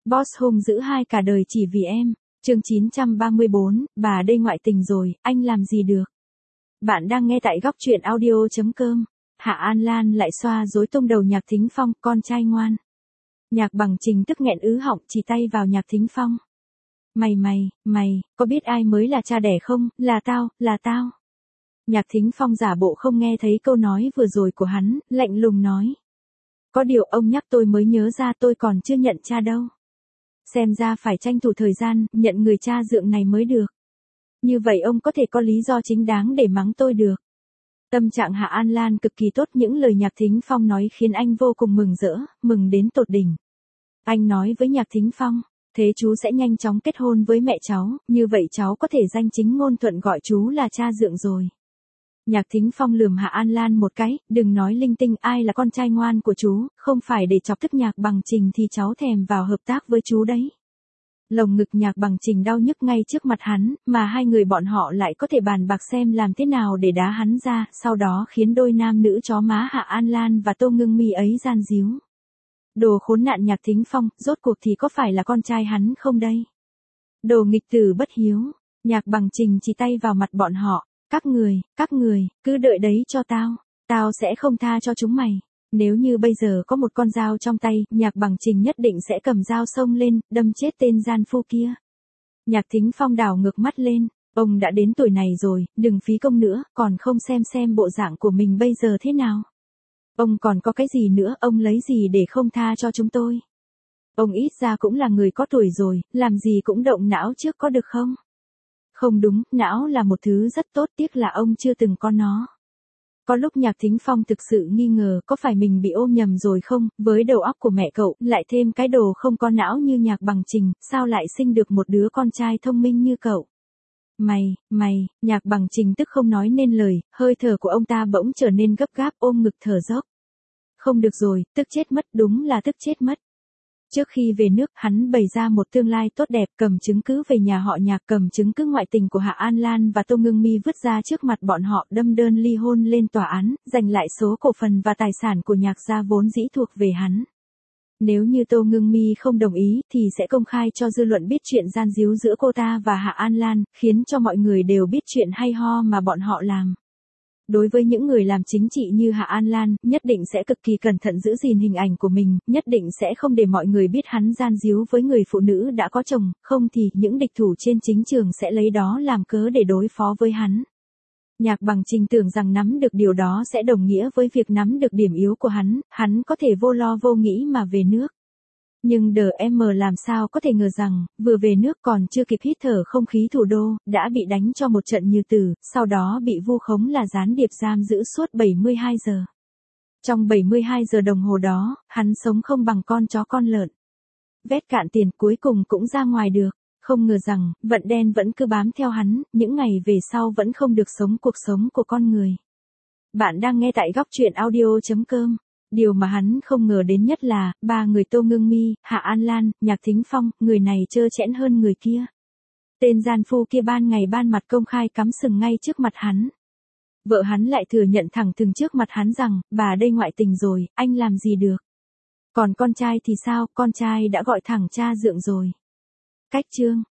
Boss hung dữ hai cả đời chỉ vì em. Chương 934, bà đây ngoại tình rồi, anh làm gì được? Bạn đang nghe tại góc truyện audio.com. Hạ An Lan lại xoa rối tung đầu Nhạc Thính Phong, con trai ngoan. Nhạc Bằng Trình tức nghẹn ứ họng chỉ tay vào Nhạc Thính Phong. Mày, có biết ai mới là cha đẻ không? Là tao. Nhạc Thính Phong giả bộ không nghe thấy câu nói vừa rồi của hắn, lạnh lùng nói. Có điều ông nhắc tôi mới nhớ ra tôi còn chưa nhận cha đâu. Xem ra phải tranh thủ thời gian, nhận người cha dượng này mới được. Như vậy ông có thể có lý do chính đáng để mắng tôi được. Tâm trạng Hạ An Lan cực kỳ tốt, những lời Nhạc Thính Phong nói khiến anh vô cùng mừng rỡ, mừng đến tột đỉnh. Anh nói với Nhạc Thính Phong, thế chú sẽ nhanh chóng kết hôn với mẹ cháu, như vậy cháu có thể danh chính ngôn thuận gọi chú là cha dượng rồi. Nhạc Thính Phong lườm Hạ An Lan một cái, đừng nói linh tinh, ai là con trai ngoan của chú, không phải để chọc tức Nhạc Bằng Trình thì cháu thèm vào hợp tác với chú đấy. Lồng ngực Nhạc Bằng Trình đau nhức ngay trước mặt hắn, mà hai người bọn họ lại có thể bàn bạc xem làm thế nào để đá hắn ra, sau đó khiến đôi nam nữ chó má Hạ An Lan và Tô Ngưng Mi ấy gian díu. Đồ khốn nạn Nhạc Thính Phong, rốt cuộc thì có phải là con trai hắn không đây? Đồ nghịch tử bất hiếu. Nhạc Bằng Trình chỉ tay vào mặt bọn họ. Các người, cứ đợi đấy cho tao sẽ không tha cho chúng mày. Nếu như bây giờ có một con dao trong tay, Nhạc Bằng Trình nhất định sẽ cầm dao xông lên, đâm chết tên gian phu kia. Nhạc Thính Phong đảo ngược mắt lên, ông đã đến tuổi này rồi, đừng phí công nữa, còn không xem bộ dạng của mình bây giờ thế nào. Ông còn có cái gì nữa, ông lấy gì để không tha cho chúng tôi? Ông ít ra cũng là người có tuổi rồi, làm gì cũng động não trước có được không? Không đúng, não là một thứ rất tốt, tiếc là ông chưa từng có nó. Có lúc Nhạc Thính Phong thực sự nghi ngờ có phải mình bị ôm nhầm rồi không, với đầu óc của mẹ cậu, lại thêm cái đồ không có não như Nhạc Bằng Trình, sao lại sinh được một đứa con trai thông minh như cậu. Mày, Nhạc Bằng Trình tức không nói nên lời, hơi thở của ông ta bỗng trở nên gấp gáp, ôm ngực thở dốc. Không được rồi, tức chết mất, đúng là tức chết mất. Trước khi về nước, hắn bày ra một tương lai tốt đẹp, cầm chứng cứ về nhà họ Nhạc, cầm chứng cứ ngoại tình của Hạ An Lan và Tô Ngưng Mi vứt ra trước mặt bọn họ, đâm đơn ly hôn lên tòa án, giành lại số cổ phần và tài sản của Nhạc gia vốn dĩ thuộc về hắn. Nếu như Tô Ngưng Mi không đồng ý, thì sẽ công khai cho dư luận biết chuyện gian díu giữa cô ta và Hạ An Lan, khiến cho mọi người đều biết chuyện hay ho mà bọn họ làm. Đối với những người làm chính trị như Hạ An Lan, nhất định sẽ cực kỳ cẩn thận giữ gìn hình ảnh của mình, nhất định sẽ không để mọi người biết hắn gian díu với người phụ nữ đã có chồng, không thì những địch thủ trên chính trường sẽ lấy đó làm cớ để đối phó với hắn. Nhạc Bằng Trình tưởng rằng nắm được điều đó sẽ đồng nghĩa với việc nắm được điểm yếu của hắn có thể vô lo vô nghĩ mà về nước. Nhưng DM làm sao có thể ngờ rằng, vừa về nước còn chưa kịp hít thở không khí thủ đô, đã bị đánh cho một trận như tử, sau đó bị vu khống là gián điệp giam giữ suốt 72 giờ. Trong 72 giờ đồng hồ đó, hắn sống không bằng con chó con lợn. Vét cạn tiền cuối cùng cũng ra ngoài được, không ngờ rằng, vận đen vẫn cứ bám theo hắn, những ngày về sau vẫn không được sống cuộc sống của con người. Bạn đang nghe tại góc truyện audio.com. Điều mà hắn không ngờ đến nhất là, ba người Tô Ngưng Mi, Hạ An Lan, Nhạc Thính Phong, người này trơ trẽn hơn người kia. Tên gian phu kia ban ngày ban mặt công khai cắm sừng ngay trước mặt hắn. Vợ hắn lại thừa nhận thẳng thừng trước mặt hắn rằng, bà đây ngoại tình rồi, anh làm gì được. Còn con trai thì sao, con trai đã gọi thẳng cha dượng rồi. Cách chương.